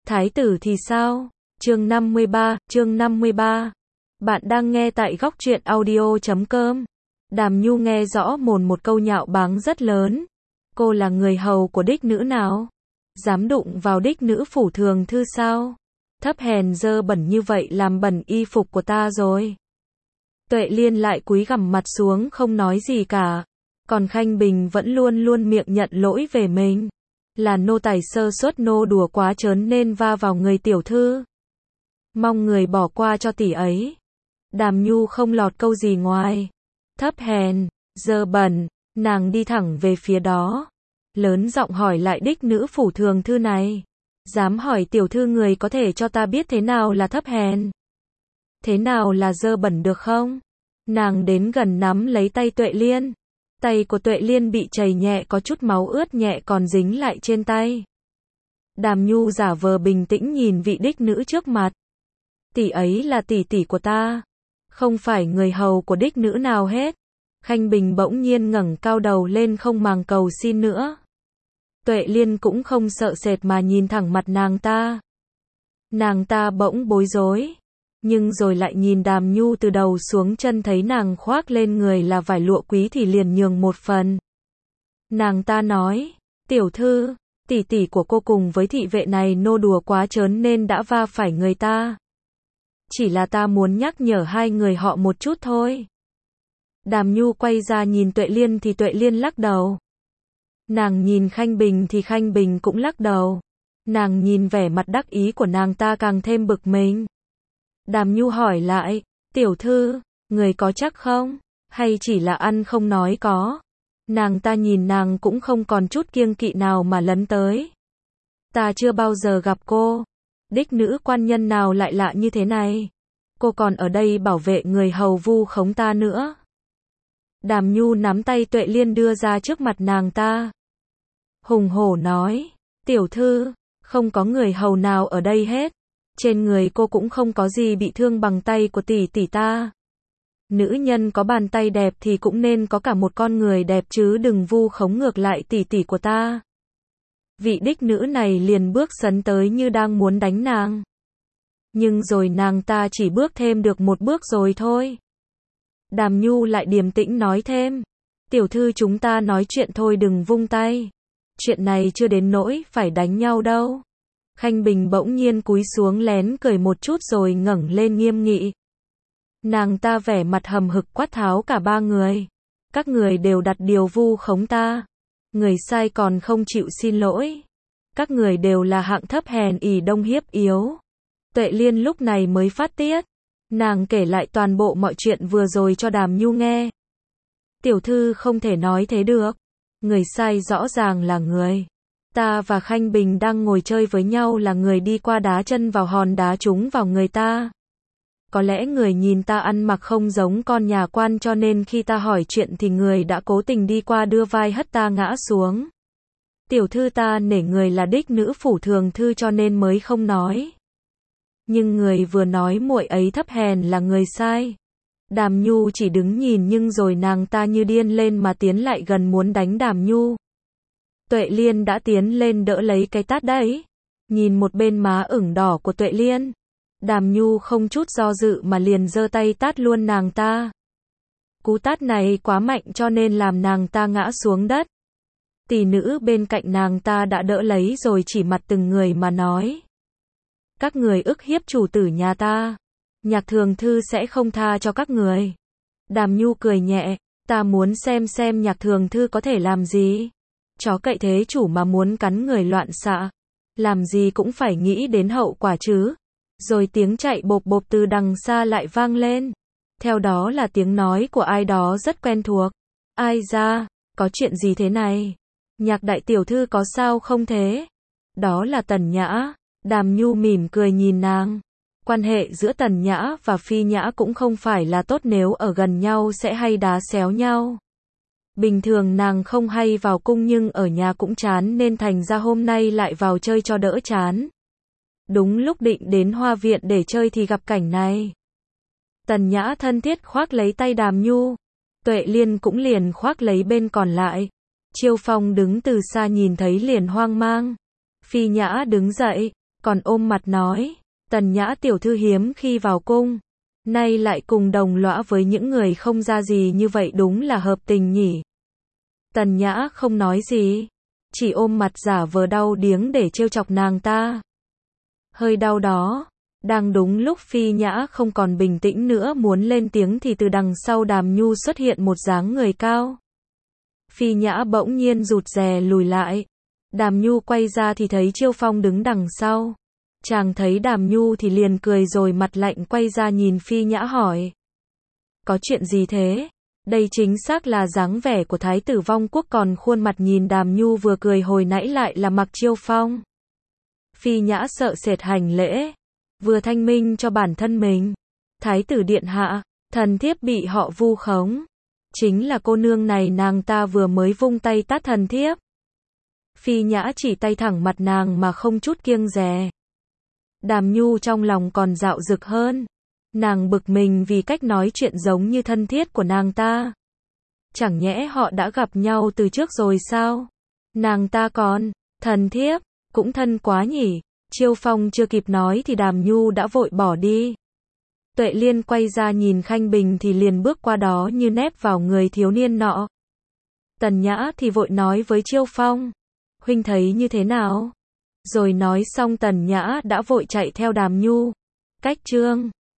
Thái tử thì sao? Chương 53. Bạn đang nghe tại góc truyện audio.com. Đàm Nhu nghe rõ mồn một câu nhạo báng rất lớn. Cô là người hầu của đích nữ nào? Dám đụng vào đích nữ phủ thường thư sao? Thấp hèn dơ bẩn như vậy làm bẩn y phục của ta rồi. Tuệ Liên lại cúi gằm mặt xuống không nói gì cả. Còn Khanh Bình vẫn luôn luôn miệng nhận lỗi về mình. Là nô tài sơ suất nô đùa quá trớn nên va vào người tiểu thư. Mong người bỏ qua cho tỷ ấy. Đàm Nhu không lọt câu gì ngoài. Thấp hèn, dơ bẩn, nàng đi thẳng về phía đó. Lớn giọng hỏi lại đích nữ phủ thường thư này. Dám hỏi tiểu thư người có thể cho ta biết thế nào là thấp hèn? Thế nào là dơ bẩn được không? Nàng đến gần nắm lấy tay Tuệ Liên. Tay của Tuệ Liên bị chảy nhẹ có chút máu ướt nhẹ còn dính lại trên tay. Đàm Nhu giả vờ bình tĩnh nhìn vị đích nữ trước mặt. Tỷ ấy là tỷ tỷ của ta. Không phải người hầu của đích nữ nào hết. Khanh Bình bỗng nhiên ngẩng cao đầu lên không màng cầu xin nữa. Tuệ Liên cũng không sợ sệt mà nhìn thẳng mặt nàng ta. Nàng ta bỗng bối rối. Nhưng rồi lại nhìn Đàm Nhu từ đầu xuống chân thấy nàng khoác lên người là vải lụa quý thì liền nhường một phần. Nàng ta nói, tiểu thư, tỷ tỷ của cô cùng với thị vệ này nô đùa quá trớn nên đã va phải người ta. Chỉ là ta muốn nhắc nhở hai người họ một chút thôi. Đàm Nhu quay ra nhìn Tuệ Liên thì Tuệ Liên lắc đầu. Nàng nhìn Khanh Bình thì Khanh Bình cũng lắc đầu. Nàng nhìn vẻ mặt đắc ý của nàng ta càng thêm bực mình. Đàm Nhu hỏi lại, tiểu thư, người có chắc không? Hay chỉ là ăn không nói có? Nàng ta nhìn nàng cũng không còn chút kiêng kỵ nào mà lấn tới. Ta chưa bao giờ gặp cô. Đích nữ quan nhân nào lại lạ như thế này? Cô còn ở đây bảo vệ người hầu vu khống ta nữa. Đàm Nhu nắm tay Tuệ Liên đưa ra trước mặt nàng ta. Hùng hổ nói, tiểu thư, không có người hầu nào ở đây hết. Trên người cô cũng không có gì bị thương bằng tay của tỷ tỷ ta. Nữ nhân có bàn tay đẹp thì cũng nên có cả một con người đẹp chứ đừng vu khống ngược lại tỷ tỷ của ta. Vị đích nữ này liền bước sấn tới như đang muốn đánh nàng. Nhưng rồi nàng ta chỉ bước thêm được một bước rồi thôi. Đàm Nhu lại điềm tĩnh nói thêm. Tiểu thư chúng ta nói chuyện thôi đừng vung tay. Chuyện này chưa đến nỗi phải đánh nhau đâu. Khanh Bình bỗng nhiên cúi xuống lén cười một chút rồi ngẩng lên nghiêm nghị. Nàng ta vẻ mặt hầm hực quát tháo cả ba người. Các người đều đặt điều vu khống ta. Người sai còn không chịu xin lỗi. Các người đều là hạng thấp hèn ỷ đông hiếp yếu. Tuệ Liên lúc này mới phát tiết. Nàng kể lại toàn bộ mọi chuyện vừa rồi cho Đàm Nhu nghe. Tiểu thư không thể nói thế được. Người sai rõ ràng là người. Ta và Khanh Bình đang ngồi chơi với nhau là người đi qua đá chân vào hòn đá trúng vào người ta. Có lẽ người nhìn ta ăn mặc không giống con nhà quan cho nên khi ta hỏi chuyện thì người đã cố tình đi qua đưa vai hất ta ngã xuống. Tiểu thư ta nể người là đích nữ phủ thường thư cho nên mới không nói. Nhưng người vừa nói muội ấy thấp hèn là người sai. Đàm Nhu chỉ đứng nhìn nhưng rồi nàng ta như điên lên mà tiến lại gần muốn đánh Đàm Nhu. Tuệ Liên đã tiến lên đỡ lấy cái tát đấy. Nhìn một bên má ửng đỏ của Tuệ Liên. Đàm Nhu không chút do dự mà liền giơ tay tát luôn nàng ta. Cú tát này quá mạnh cho nên làm nàng ta ngã xuống đất. Tỷ nữ bên cạnh nàng ta đã đỡ lấy rồi chỉ mặt từng người mà nói. Các người ức hiếp chủ tử nhà ta. Nhạc thường thư sẽ không tha cho các người. Đàm Nhu cười nhẹ. Ta muốn xem nhạc thường thư có thể làm gì. Chó cậy thế chủ mà muốn cắn người loạn xạ. Làm gì cũng phải nghĩ đến hậu quả chứ. Rồi tiếng chạy bộp bộp từ đằng xa lại vang lên. Theo đó là tiếng nói của ai đó rất quen thuộc. Ai ra, có chuyện gì thế này? Nhạc đại tiểu thư có sao không thế? Đó là Tần Nhã. Đàm Nhu mỉm cười nhìn nàng. Quan hệ giữa Tần Nhã và Phi Nhã cũng không phải là tốt nếu ở gần nhau sẽ hay đá xéo nhau. Bình thường nàng không hay vào cung nhưng ở nhà cũng chán nên thành ra hôm nay lại vào chơi cho đỡ chán. Đúng lúc định đến hoa viện để chơi thì gặp cảnh này. Tần Nhã thân thiết khoác lấy tay Đàm Nhu. Tuệ Liên cũng liền khoác lấy bên còn lại. Chiêu Phong đứng từ xa nhìn thấy liền hoang mang. Phi Nhã đứng dậy. còn ôm mặt nói, Tần Nhã tiểu thư hiếm khi vào cung, nay lại cùng đồng lõa với những người không ra gì như vậy đúng là hợp tình nhỉ. Tần Nhã không nói gì, chỉ ôm mặt giả vờ đau điếng để trêu chọc nàng ta. Hơi đau đó, đang đúng lúc Phi Nhã không còn bình tĩnh nữa muốn lên tiếng thì từ đằng sau Đàm Nhu xuất hiện một dáng người cao. Phi Nhã bỗng nhiên rụt rè lùi lại. Đàm Nhu quay ra thì thấy Chiêu Phong đứng đằng sau. Chàng thấy Đàm Nhu thì liền cười rồi mặt lạnh quay ra nhìn Phi Nhã hỏi. Có chuyện gì thế? Đây chính xác là dáng vẻ của Thái tử Vong Quốc, còn khuôn mặt nhìn Đàm Nhu vừa cười hồi nãy lại là Mạc Chiêu Phong. Phi Nhã sợ sệt hành lễ, vừa thanh minh cho bản thân mình. Thái tử điện hạ, thần thiếp bị họ vu khống. Chính là cô nương này, nàng ta vừa mới vung tay tát thần thiếp. Phi Nhã chỉ tay thẳng mặt nàng mà không chút kiêng dè. Đàm Nhu trong lòng còn dạo dực hơn. Nàng bực mình vì cách nói chuyện giống như thân thiết của nàng ta. Chẳng nhẽ họ đã gặp nhau từ trước rồi sao? Nàng ta còn, thần thiếp, cũng thân quá nhỉ. Chiêu Phong chưa kịp nói thì Đàm Nhu đã vội bỏ đi. Tuệ Liên quay ra nhìn Khanh Bình thì liền bước qua đó như nép vào người thiếu niên nọ. Tần Nhã thì vội nói với Chiêu Phong, huynh thấy như thế nào? Rồi nói xong Tần Nhã đã vội chạy theo Đàm Nhu. Cách chương